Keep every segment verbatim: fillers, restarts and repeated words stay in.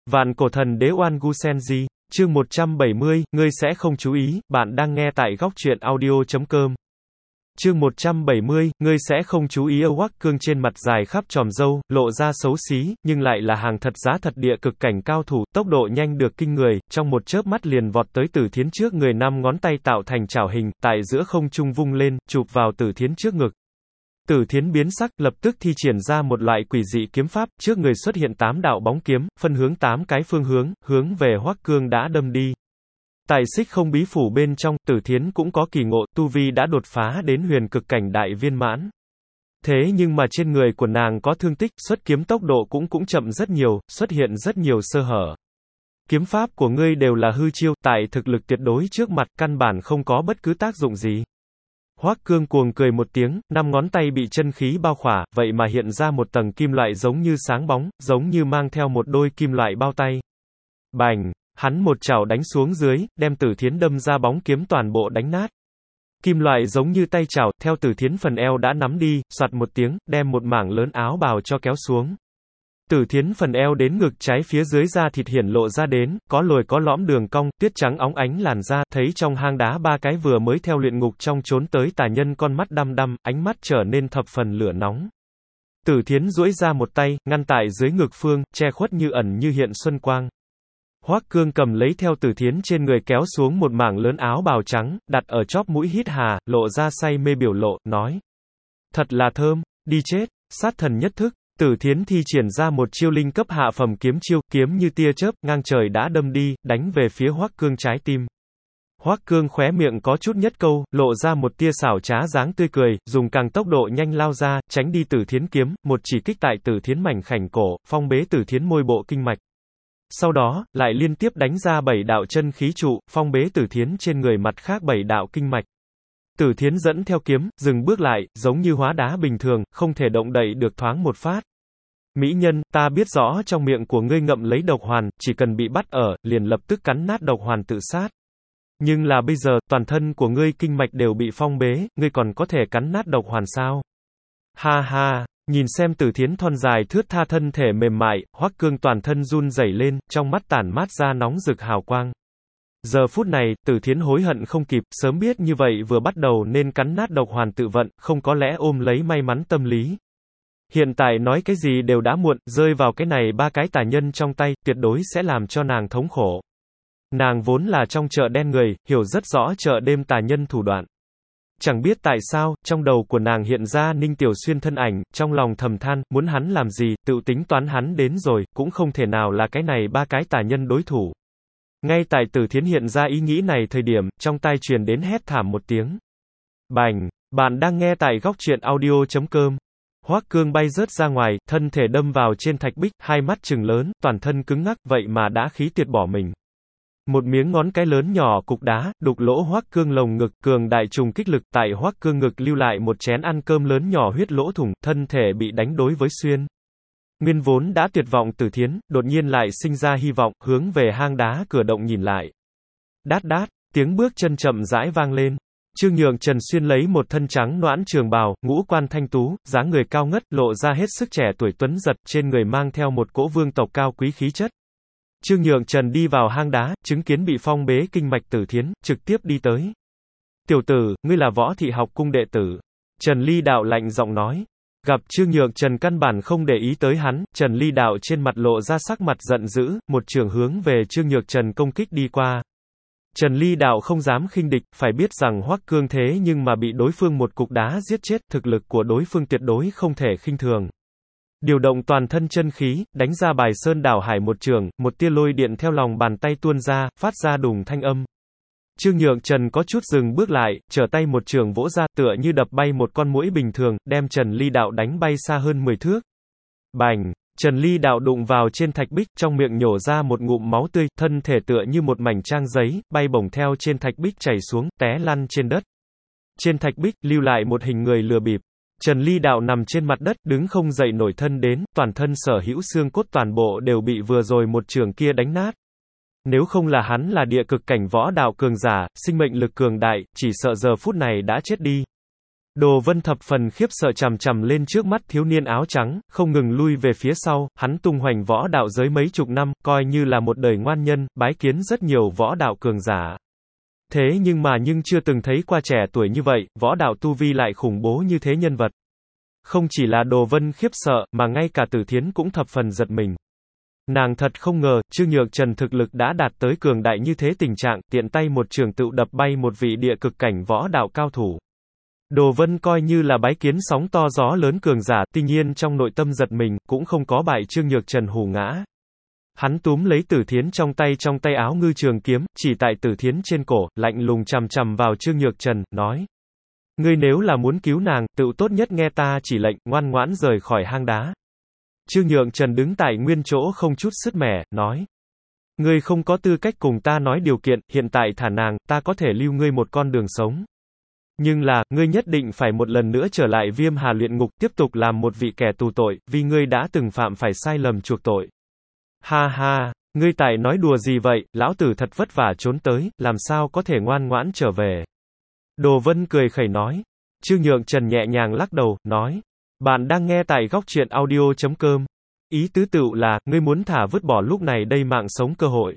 Vạn cổ thần đế Oan Gu Senji, chương một trăm bảy mươi, ngươi sẽ không chú ý, bạn đang nghe tại góc truyện audio chấm com. Chương một trăm bảy mươi, ngươi sẽ không chú ý. Âu Hoắc Cương trên mặt dài khắp tròm râu, lộ ra xấu xí, nhưng lại là hàng thật giá thật địa cực cảnh cao thủ, tốc độ nhanh được kinh người, trong một chớp mắt liền vọt tới Tử Thiến trước người, năm ngón tay tạo thành chảo hình, tại giữa không trung vung lên, chụp vào Tử Thiến trước ngực. Tử Thiến biến sắc, lập tức thi triển ra một loại quỷ dị kiếm pháp, trước người xuất hiện tám đạo bóng kiếm, phân hướng tám cái phương hướng, hướng về Hoắc Cương đã đâm đi. Tại Xích Không Bí Phủ bên trong, Tử Thiến cũng có kỳ ngộ, tu vi đã đột phá đến huyền cực cảnh đại viên mãn. Thế nhưng mà trên người của nàng có thương tích, xuất kiếm tốc độ cũng cũng chậm rất nhiều, xuất hiện rất nhiều sơ hở. Kiếm pháp của ngươi đều là hư chiêu, tại thực lực tuyệt đối trước mặt, căn bản không có bất cứ tác dụng gì. Hoắc Cương cuồng cười một tiếng, năm ngón tay bị chân khí bao khỏa, vậy mà hiện ra một tầng kim loại giống như sáng bóng, giống như mang theo một đôi kim loại bao tay. Bành! Hắn một chảo đánh xuống dưới, đem Tử Thiến đâm ra bóng kiếm toàn bộ đánh nát. Kim loại giống như tay chảo, theo Tử Thiến phần eo đã nắm đi, soạt một tiếng, đem một mảng lớn áo bào cho kéo xuống. Tử Thiến phần eo đến ngực trái phía dưới da thịt hiển lộ ra đến, có lồi có lõm đường cong, tuyết trắng óng ánh làn da, thấy trong hang đá ba cái vừa mới theo luyện ngục trong trốn tới tà nhân con mắt đăm đăm, ánh mắt trở nên thập phần lửa nóng. Tử Thiến duỗi ra một tay, ngăn tại dưới ngực phương, che khuất như ẩn như hiện xuân quang. Hoắc Cương cầm lấy theo Tử Thiến trên người kéo xuống một mảng lớn áo bào trắng, đặt ở chóp mũi hít hà, lộ ra say mê biểu lộ, nói. Thật là thơm, đi chết, sát thần nhất thức. Tử Thiến thi triển ra một chiêu linh cấp hạ phẩm kiếm chiêu, kiếm như tia chớp, ngang trời đã đâm đi, đánh về phía Hoắc Cương trái tim. Hoắc Cương khóe miệng có chút nhất câu, lộ ra một tia xảo trá dáng tươi cười, dùng càng tốc độ nhanh lao ra, tránh đi Tử Thiến kiếm, một chỉ kích tại Tử Thiến mảnh khảnh cổ, phong bế Tử Thiến môi bộ kinh mạch. Sau đó, lại liên tiếp đánh ra bảy đạo chân khí trụ, phong bế Tử Thiến trên người mặt khác bảy đạo kinh mạch. Tử Thiến dẫn theo kiếm, dừng bước lại, giống như hóa đá bình thường, không thể động đậy được thoáng một phát. Mỹ nhân, ta biết rõ trong miệng của ngươi ngậm lấy độc hoàn, chỉ cần bị bắt ở, liền lập tức cắn nát độc hoàn tự sát. Nhưng là bây giờ, toàn thân của ngươi kinh mạch đều bị phong bế, ngươi còn có thể cắn nát độc hoàn sao? Ha ha, nhìn xem Tử Thiến thon dài thướt tha thân thể mềm mại, Hoắc Cương toàn thân run rẩy lên, trong mắt tản mát ra nóng rực hào quang. Giờ phút này, Tử Thiến hối hận không kịp, sớm biết như vậy vừa bắt đầu nên cắn nát độc hoàn tự vận, không có lẽ ôm lấy may mắn tâm lý. Hiện tại nói cái gì đều đã muộn, rơi vào cái này ba cái tà nhân trong tay, tuyệt đối sẽ làm cho nàng thống khổ. Nàng vốn là trong chợ đen người, hiểu rất rõ chợ đêm tà nhân thủ đoạn. Chẳng biết tại sao, trong đầu của nàng hiện ra Ninh Tiểu Xuyên thân ảnh, trong lòng thầm than, muốn hắn làm gì, tự tính toán hắn đến rồi, cũng không thể nào là cái này ba cái tà nhân đối thủ. Ngay tại Tử Thiến hiện ra ý nghĩ này thời điểm, trong tai truyền đến hét thảm một tiếng. Bành! Bạn đang nghe tại góc truyện audio chấm com. Hoắc Cương bay rớt ra ngoài, thân thể đâm vào trên thạch bích, hai mắt trừng lớn, toàn thân cứng ngắc, vậy mà đã khí tuyệt bỏ mình. Một miếng ngón cái lớn nhỏ cục đá, đục lỗ Hoắc Cương lồng ngực, cường đại trùng kích lực tại Hoắc Cương ngực lưu lại một chén ăn cơm lớn nhỏ huyết lỗ thủng, thân thể bị đánh đối với xuyên. Nguyên vốn đã tuyệt vọng Tử Thiến, đột nhiên lại sinh ra hy vọng, hướng về hang đá cửa động nhìn lại. Đát đát, tiếng bước chân chậm rãi vang lên. Trương Nhượng Trần xuyên lấy một thân trắng nõn trường bào, ngũ quan thanh tú, dáng người cao ngất, lộ ra hết sức trẻ tuổi tuấn giật, trên người mang theo một cỗ vương tộc cao quý khí chất. Trương Nhượng Trần đi vào hang đá, chứng kiến bị phong bế kinh mạch Tử Thiến, trực tiếp đi tới. Tiểu tử, ngươi là Võ Thị học cung đệ tử. Trần Ly Đạo lạnh giọng nói. Gặp Trương Nhượng Trần căn bản không để ý tới hắn, Trần Ly Đạo trên mặt lộ ra sắc mặt giận dữ, một trường hướng về Trương Nhượng Trần công kích đi qua. Trần Ly Đạo không dám khinh địch, phải biết rằng Hoắc Cương thế nhưng mà bị đối phương một cục đá giết chết, thực lực của đối phương tuyệt đối không thể khinh thường. Điều động toàn thân chân khí, đánh ra bài sơn đảo hải một trường, một tia lôi điện theo lòng bàn tay tuôn ra, phát ra đùng thanh âm. Trương Nhượng Trần có chút dừng bước lại, trở tay một trường vỗ ra, tựa như đập bay một con muỗi bình thường, đem Trần Ly Đạo đánh bay xa hơn mười thước. Bành! Trần Ly Đạo đụng vào trên thạch bích, trong miệng nhổ ra một ngụm máu tươi, thân thể tựa như một mảnh trang giấy, bay bổng theo trên thạch bích chảy xuống, té lăn trên đất. Trên thạch bích, lưu lại một hình người lừa bịp. Trần Ly Đạo nằm trên mặt đất, đứng không dậy nổi thân đến, toàn thân sở hữu xương cốt toàn bộ đều bị vừa rồi một trường kia đánh nát. Nếu không là hắn là địa cực cảnh võ đạo cường giả, sinh mệnh lực cường đại, chỉ sợ giờ phút này đã chết đi. Đồ Vân thập phần khiếp sợ chằm chằm lên trước mắt thiếu niên áo trắng, không ngừng lui về phía sau, hắn tung hoành võ đạo giới mấy chục năm, coi như là một đời ngoan nhân, bái kiến rất nhiều võ đạo cường giả. Thế nhưng mà nhưng chưa từng thấy qua trẻ tuổi như vậy, võ đạo tu vi lại khủng bố như thế nhân vật. Không chỉ là Đồ Vân khiếp sợ, mà ngay cả Tử Thiến cũng thập phần giật mình. Nàng thật không ngờ, Trương Nhược Trần thực lực đã đạt tới cường đại như thế tình trạng, tiện tay một trường tựu đập bay một vị địa cực cảnh võ đạo cao thủ. Đồ Vân coi như là bái kiến sóng to gió lớn cường giả, tuy nhiên trong nội tâm giật mình, cũng không có bại Trương Nhược Trần hù ngã. Hắn túm lấy Tử Thiến trong tay trong tay áo ngư trường kiếm, chỉ tại Tử Thiến trên cổ, lạnh lùng chằm chằm vào Trương Nhược Trần, nói. Ngươi nếu là muốn cứu nàng, tựu tốt nhất nghe ta chỉ lệnh, ngoan ngoãn rời khỏi hang đá. Trương Nhược Trần đứng tại nguyên chỗ không chút sứt mẻ, nói. Ngươi không có tư cách cùng ta nói điều kiện, hiện tại thả nàng, ta có thể lưu ngươi một con đường sống. Nhưng là, ngươi nhất định phải một lần nữa trở lại Viêm Hà luyện ngục, tiếp tục làm một vị kẻ tù tội, vì ngươi đã từng phạm phải sai lầm chuộc tội. Ha ha, ngươi tại nói đùa gì vậy, lão tử thật vất vả trốn tới, làm sao có thể ngoan ngoãn trở về. Đồ Vân cười khẩy nói. Trương Nhược Trần nhẹ nhàng lắc đầu, nói. Bạn đang nghe tại góc truyện audio chấm com. Ý tứ tựu là, ngươi muốn thả vứt bỏ lúc này đây mạng sống cơ hội.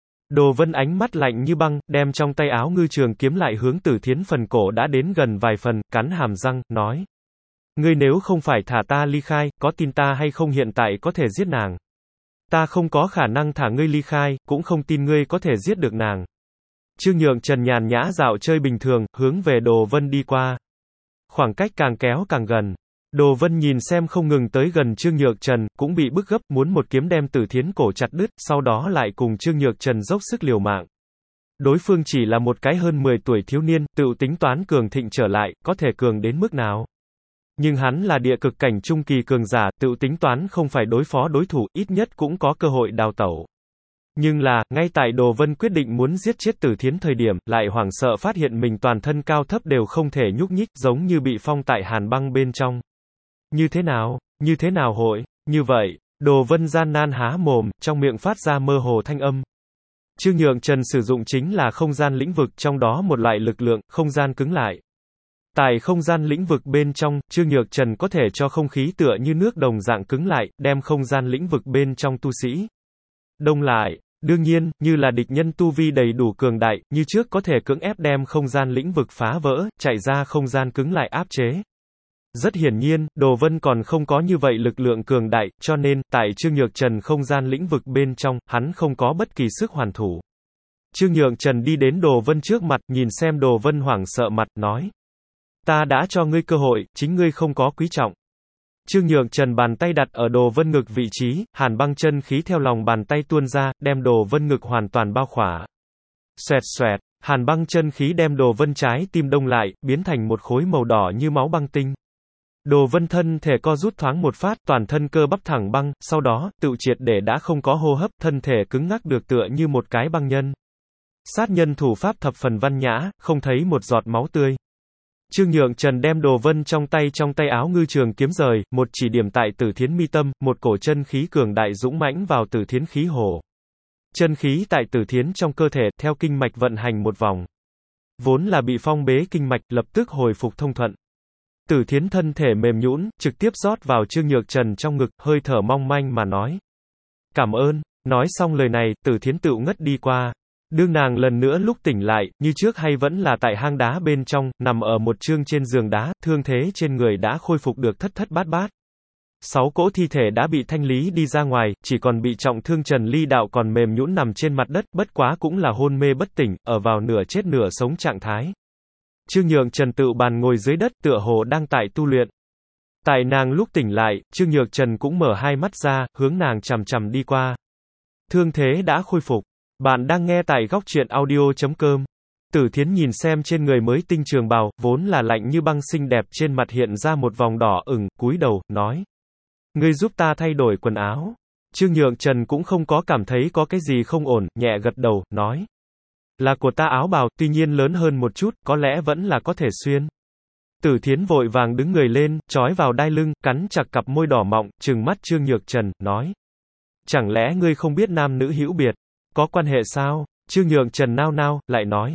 Đồ Vân ánh mắt lạnh như băng, đem trong tay áo ngư trường kiếm lại hướng Tử Thiến phần cổ đã đến gần vài phần, cắn hàm răng, nói. Ngươi nếu không phải thả ta ly khai, có tin ta hay không hiện tại có thể giết nàng. Ta không có khả năng thả ngươi ly khai, cũng không tin ngươi có thể giết được nàng. Trương Nhược Trần nhàn nhã dạo chơi bình thường, hướng về Đồ Vân đi qua. Khoảng cách càng kéo càng gần. Đồ Vân nhìn xem không ngừng tới gần Trương Nhược Trần, cũng bị bức gấp, muốn một kiếm đem Tử Thiến cổ chặt đứt, sau đó lại cùng Trương Nhược Trần dốc sức liều mạng. Đối phương chỉ là một cái hơn mười tuổi thiếu niên, tựu tính toán cường thịnh trở lại, có thể cường đến mức nào. Nhưng hắn là địa cực cảnh trung kỳ cường giả, tựu tính toán không phải đối phó đối thủ, ít nhất cũng có cơ hội đào tẩu. Nhưng là, ngay tại Đồ Vân quyết định muốn giết chết Tử Thiến thời điểm, lại hoảng sợ phát hiện mình toàn thân cao thấp đều không thể nhúc nhích, giống như bị phong tại hàn băng bên trong. Như thế nào? Như thế nào hội? Như vậy, Đồ Vân gian nan há mồm, trong miệng phát ra mơ hồ thanh âm. Trương Nhược Trần sử dụng chính là không gian lĩnh vực, trong đó một loại lực lượng, không gian cứng lại. Tại không gian lĩnh vực bên trong, Trương Nhược Trần có thể cho không khí tựa như nước đồng dạng cứng lại, đem không gian lĩnh vực bên trong tu sĩ đông lại. Đương nhiên, như là địch nhân tu vi đầy đủ cường đại, như trước có thể cưỡng ép đem không gian lĩnh vực phá vỡ, chạy ra không gian cứng lại áp chế. Rất hiển nhiên, Đồ Vân còn không có như vậy lực lượng cường đại, cho nên, tại Trương Nhược Trần không gian lĩnh vực bên trong, hắn không có bất kỳ sức hoàn thủ. Trương Nhược Trần đi đến Đồ Vân trước mặt, nhìn xem Đồ Vân hoảng sợ mặt, nói. Ta đã cho ngươi cơ hội, chính ngươi không có quý trọng. Trương Nhược Trần bàn tay đặt ở Đồ Vân ngực vị trí, hàn băng chân khí theo lòng bàn tay tuôn ra, đem Đồ Vân ngực hoàn toàn bao khỏa. Xoẹt xoẹt, hàn băng chân khí đem Đồ Vân trái tim đông lại, biến thành một khối màu đỏ như máu băng tinh. Đồ Vân thân thể co rút thoáng một phát, toàn thân cơ bắp thẳng băng, sau đó, tự triệt để đã không có hô hấp, thân thể cứng ngắc được tựa như một cái băng nhân. Sát nhân thủ pháp thập phần văn nhã, không thấy một giọt máu tươi. Trương Nhược Trần đem Đồ Vân trong tay trong tay áo ngư trường kiếm rời, một chỉ điểm tại Tử Thiến mi tâm, một cổ chân khí cường đại dũng mãnh vào Tử Thiến khí hồ. Chân khí tại Tử Thiến trong cơ thể, theo kinh mạch vận hành một vòng. Vốn là bị phong bế kinh mạch, lập tức hồi phục thông thuận. Tử Thiến thân thể mềm nhũn, trực tiếp rót vào Trương Nhược Trần trong ngực, hơi thở mong manh mà nói. Cảm ơn. Nói xong lời này, Tử Thiến tựu ngất đi qua. Đương nàng lần nữa lúc tỉnh lại, như trước hay vẫn là tại hang đá bên trong, nằm ở một chương trên giường đá, thương thế trên người đã khôi phục được thất thất bát bát. Sáu cỗ thi thể đã bị thanh lý đi ra ngoài, chỉ còn bị trọng thương Trần Ly Đạo còn mềm nhũn nằm trên mặt đất, bất quá cũng là hôn mê bất tỉnh, ở vào nửa chết nửa sống trạng thái. Trương Nhược Trần tự bàn ngồi dưới đất, tựa hồ đang tại tu luyện. Tại nàng lúc tỉnh lại, Trương Nhược Trần cũng mở hai mắt ra, hướng nàng chằm chằm đi qua. Thương thế đã khôi phục. Bạn đang nghe tại góc truyện audio chấm com. Tử Thiến nhìn xem trên người mới tinh trường bào, vốn là lạnh như băng xinh đẹp, trên mặt hiện ra một vòng đỏ ửng, cúi đầu, nói. Ngươi giúp ta thay đổi quần áo. Trương Nhược Trần cũng không có cảm thấy có cái gì không ổn, nhẹ gật đầu, nói. Là của ta áo bào, tuy nhiên lớn hơn một chút, có lẽ vẫn là có thể xuyên. Tử Thiến vội vàng đứng người lên, trói vào đai lưng, cắn chặt cặp môi đỏ mọng, trừng mắt Trương Nhược Trần, nói. Chẳng lẽ ngươi không biết nam nữ hữu biệt? Có quan hệ sao? Trương Nhược Trần nao nao, lại nói.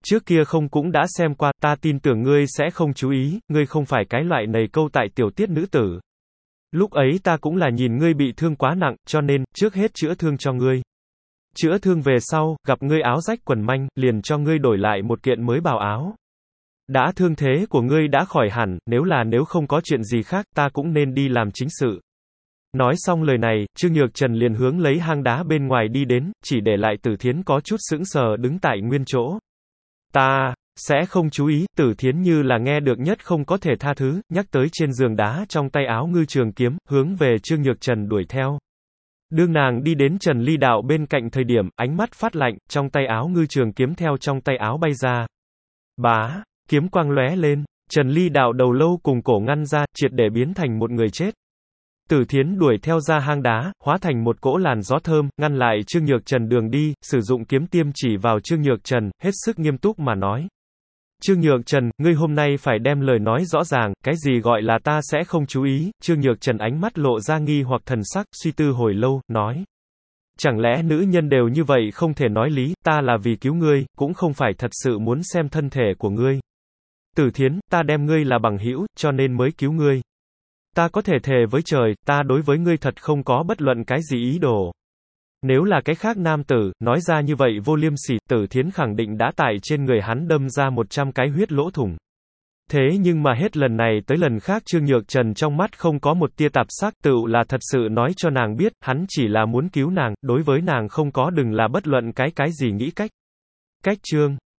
Trước kia không cũng đã xem qua, ta tin tưởng ngươi sẽ không chú ý, ngươi không phải cái loại nầy câu tại tiểu tiết nữ tử. Lúc ấy ta cũng là nhìn ngươi bị thương quá nặng, cho nên, trước hết chữa thương cho ngươi. Chữa thương về sau, gặp ngươi áo rách quần manh, liền cho ngươi đổi lại một kiện mới bào áo. Đã thương thế của ngươi đã khỏi hẳn, nếu là nếu không có chuyện gì khác, ta cũng nên đi làm chính sự. Nói xong lời này, Trương Nhược Trần liền hướng lấy hang đá bên ngoài đi đến, chỉ để lại Tử Thiến có chút sững sờ đứng tại nguyên chỗ. Ta sẽ không chú ý, Tử Thiến như là nghe được nhất không có thể tha thứ, nhắc tới trên giường đá trong tay áo ngư trường kiếm, hướng về Trương Nhược Trần đuổi theo. Đương nàng đi đến Trần Ly Đạo bên cạnh thời điểm, ánh mắt phát lạnh, trong tay áo ngư trường kiếm theo trong tay áo bay ra. Bá, kiếm quang lóe lên, Trần Ly Đạo đầu lâu cùng cổ ngăn ra, triệt để biến thành một người chết. Tử Thiến đuổi theo ra hang đá, hóa thành một cỗ làn gió thơm, ngăn lại Trương Nhược Trần đường đi, sử dụng kiếm tiêm chỉ vào Trương Nhược Trần, hết sức nghiêm túc mà nói. Trương Nhược Trần, ngươi hôm nay phải đem lời nói rõ ràng, cái gì gọi là ta sẽ không chú ý, Trương Nhược Trần ánh mắt lộ ra nghi hoặc thần sắc, suy tư hồi lâu, nói. Chẳng lẽ nữ nhân đều như vậy không thể nói lý, ta là vì cứu ngươi, cũng không phải thật sự muốn xem thân thể của ngươi. Tử Thiến, ta đem ngươi là bằng hữu, cho nên mới cứu ngươi. Ta có thể thề với trời, ta đối với ngươi thật không có bất luận cái gì ý đồ. Nếu là cái khác nam tử, nói ra như vậy vô liêm sỉ, Tử Thiến khẳng định đã tại trên người hắn đâm ra một trăm cái huyết lỗ thủng. Thế nhưng mà hết lần này tới lần khác Trương Nhược Trần trong mắt không có một tia tạp sắc, tựu là thật sự nói cho nàng biết, hắn chỉ là muốn cứu nàng, đối với nàng không có đừng là bất luận cái cái gì nghĩ cách. Cách chương